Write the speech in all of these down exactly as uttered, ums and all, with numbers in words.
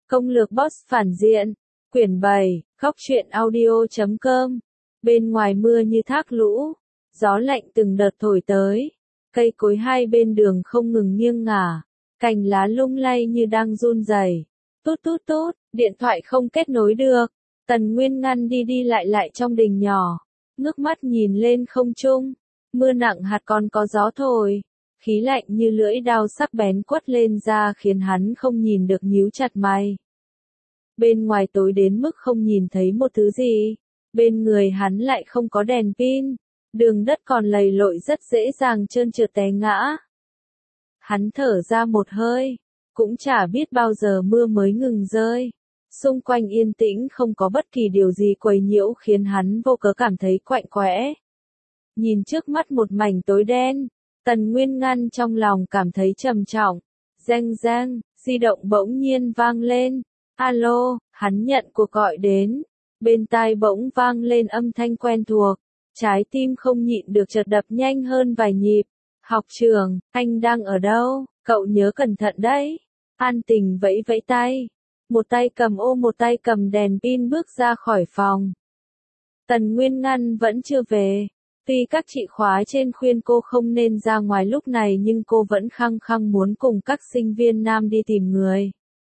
Công lược boss phản diện. Quyển bảy, khóc chuyện audio chấm com. Bên ngoài mưa như thác lũ, gió lạnh từng đợt thổi tới. Cây cối hai bên đường không ngừng nghiêng ngả, cành lá lung lay như đang run rẩy. Tút tút tút, điện thoại không kết nối được. Tần Nguyên Ngăn đi đi lại lại trong đình nhỏ, ngước mắt nhìn lên không trung. Mưa nặng hạt còn có gió thổi, khí lạnh như lưỡi dao sắc bén quất lên da khiến hắn không nhìn được, nhíu chặt mày. Bên ngoài tối đến mức không nhìn thấy một thứ gì, bên người hắn lại không có đèn pin, đường đất còn lầy lội rất dễ dàng trơn trượt té ngã. Hắn thở ra một hơi, cũng chả biết bao giờ mưa mới ngừng rơi. Xung quanh yên tĩnh, không có bất kỳ điều gì quấy nhiễu khiến hắn vô cớ cảm thấy quạnh quẽ. Nhìn trước mắt một mảnh tối đen, Tần Nguyên Ngăn trong lòng cảm thấy trầm trọng. Reng reng, di động bỗng nhiên vang lên. Alo, hắn nhận cuộc gọi đến. Bên tai bỗng vang lên âm thanh quen thuộc. Trái tim không nhịn được chợt đập nhanh hơn vài nhịp. Học trường, anh đang ở đâu? Cậu nhớ cẩn thận đấy. An Tình vẫy vẫy tay. Một tay cầm ô một tay cầm đèn pin bước ra khỏi phòng. Tần Nguyên Ngăn vẫn chưa về. Tuy các chị khóa trên khuyên cô không nên ra ngoài lúc này nhưng cô vẫn khăng khăng muốn cùng các sinh viên nam đi tìm người.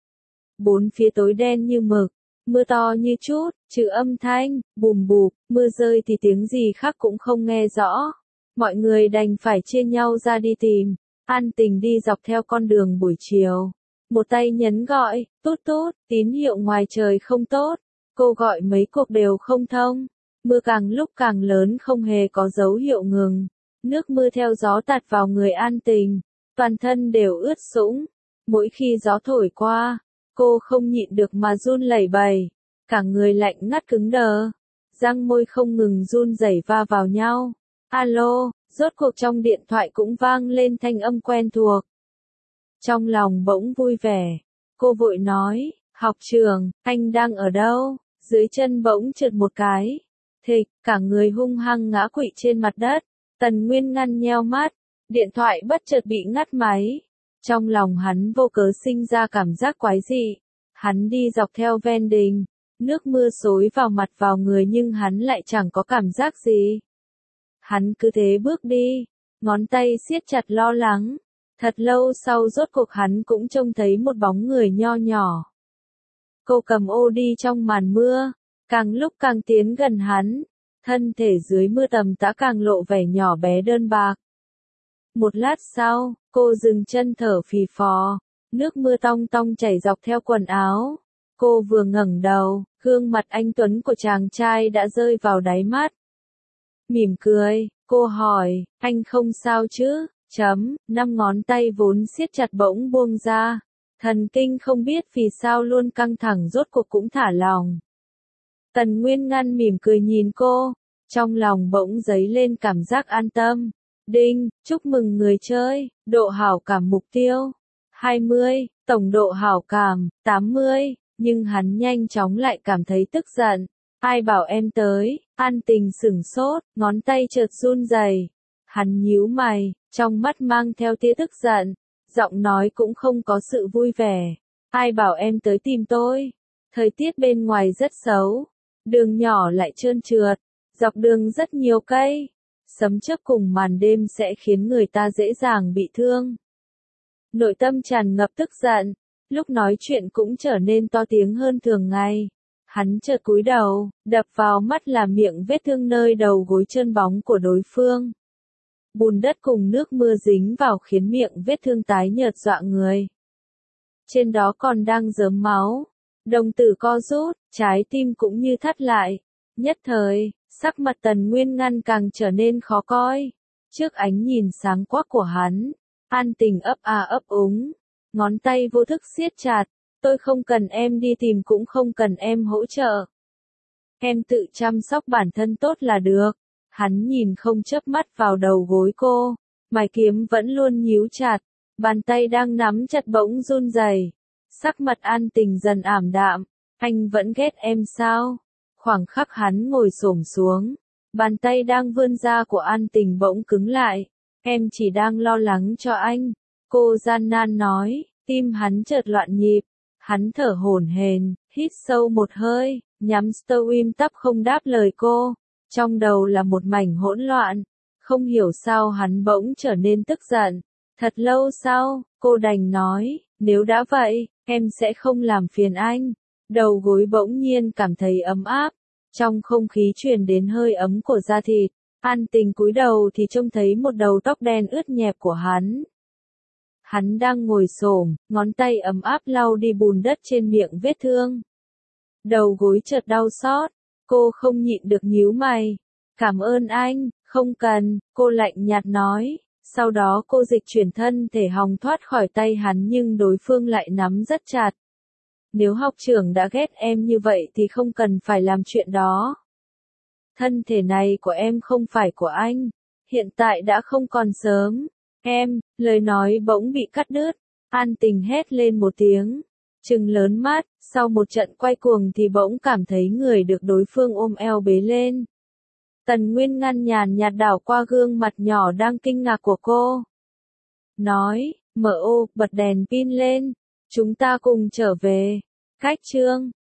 Bốn phía tối đen như mực, mưa to như chút, trừ âm thanh, bùm bụp, mưa rơi thì tiếng gì khác cũng không nghe rõ. Mọi người đành phải chia nhau ra đi tìm. An Tình đi dọc theo con đường buổi chiều. Một tay nhấn gọi, tút tút, tín hiệu ngoài trời không tốt. Cô gọi mấy cuộc đều không thông. Mưa càng lúc càng lớn, không hề có dấu hiệu ngừng. Nước mưa theo gió tạt vào người An Tình, toàn thân đều ướt sũng. Mỗi khi gió thổi qua, cô không nhịn được mà run lẩy bẩy, cả người lạnh ngắt cứng đờ, răng môi không ngừng run rẩy va vào nhau. Alo, rốt cuộc trong điện thoại cũng vang lên thanh âm quen thuộc. Trong lòng bỗng vui vẻ, cô vội nói, học trường, anh đang ở đâu? Dưới chân bỗng trượt một cái. Thịch, cả người hung hăng ngã quỵ trên mặt đất. Tần Nguyên Ngăn nheo mắt, điện thoại bất chợt bị ngắt máy. Trong lòng hắn vô cớ sinh ra cảm giác quái dị. Hắn đi dọc theo ven đình, nước mưa xối vào mặt vào người nhưng hắn lại chẳng có cảm giác gì. Hắn cứ thế bước đi, ngón tay siết chặt lo lắng. Thật lâu sau rốt cuộc hắn cũng trông thấy một bóng người nho nhỏ. Cô cầm ô đi trong màn mưa, càng lúc càng tiến gần hắn, thân thể dưới mưa tầm tã càng lộ vẻ nhỏ bé đơn bạc. Một lát sau, cô dừng chân thở phì phò, nước mưa tong tong chảy dọc theo quần áo. Cô vừa ngẩng đầu, gương mặt anh tuấn của chàng trai đã rơi vào đáy mắt. Mỉm cười, cô hỏi, anh không sao chứ? Chấm, năm ngón tay vốn siết chặt bỗng buông ra. Thần kinh không biết vì sao luôn căng thẳng rốt cuộc cũng thả lỏng. Tần Nguyên Ngăn mỉm cười nhìn cô, trong lòng bỗng dấy lên cảm giác an tâm. Đinh, chúc mừng người chơi, độ hảo cảm mục tiêu hai mươi, tổng độ hảo cảm tám mươi, nhưng hắn nhanh chóng lại cảm thấy tức giận. Ai bảo em tới? An Tình sửng sốt, ngón tay chợt run rẩy. Hắn nhíu mày, trong mắt mang theo tia tức giận, giọng nói cũng không có sự vui vẻ. Ai bảo em tới tìm tôi? Thời tiết bên ngoài rất xấu, đường nhỏ lại trơn trượt, dọc đường rất nhiều cây, sấm chớp cùng màn đêm sẽ khiến người ta dễ dàng bị thương. Nội tâm tràn ngập tức giận, lúc nói chuyện cũng trở nên to tiếng hơn thường ngày. Hắn chợt cúi đầu, đập vào mắt là miệng vết thương nơi đầu gối trơn bóng của đối phương. Bùn đất cùng nước mưa dính vào khiến miệng vết thương tái nhợt dọa người. Trên đó còn đang rớm máu. Đồng tử co rút, trái tim cũng như thắt lại. Nhất thời, sắc mặt Tần Nguyên Ngăn càng trở nên khó coi. Trước ánh nhìn sáng quắc của hắn, An Tình ấp a ấp úng, ngón tay vô thức siết chặt. Tôi không cần em đi tìm cũng không cần em hỗ trợ. Em tự chăm sóc bản thân tốt là được. Hắn nhìn không chớp mắt vào đầu gối cô, mày kiếm vẫn luôn nhíu chặt, bàn tay đang nắm chặt bỗng run rẩy. Sắc mặt An Tình dần ảm đạm, anh vẫn ghét em sao? Khoảng khắc hắn ngồi xổm xuống, bàn tay đang vươn ra của An Tình bỗng cứng lại. Em chỉ đang lo lắng cho anh, cô gian nan nói, tim hắn chợt loạn nhịp. Hắn thở hổn hển, hít sâu một hơi, nhắm stơ im tắp không đáp lời cô. Trong đầu là một mảnh hỗn loạn. Không hiểu sao hắn bỗng trở nên tức giận. Thật lâu sau, cô đành nói, nếu đã vậy, em sẽ không làm phiền anh. Đầu gối bỗng nhiên cảm thấy ấm áp. Trong không khí truyền đến hơi ấm của da thịt. An Tình cúi đầu thì trông thấy một đầu tóc đen ướt nhẹp của hắn. Hắn đang ngồi xổm, ngón tay ấm áp lau đi bùn đất trên miệng vết thương. Đầu gối chợt đau xót, cô không nhịn được nhíu mày. Cảm ơn anh, không cần, cô lạnh nhạt nói. Sau đó cô dịch chuyển thân thể hòng thoát khỏi tay hắn nhưng đối phương lại nắm rất chặt. Nếu học trưởng đã ghét em như vậy thì không cần phải làm chuyện đó. Thân thể này của em không phải của anh. Hiện tại đã không còn sớm. Em, lời nói bỗng bị cắt đứt. An Tình hét lên một tiếng. Trừng lớn mắt, sau một trận quay cuồng thì bỗng cảm thấy người được đối phương ôm eo bế lên. Tần Nguyên ngăn nhàn nhạt đảo qua gương mặt nhỏ đang kinh ngạc của cô. Nói, mở ô, bật đèn pin lên. Chúng ta cùng trở về. Cách chương.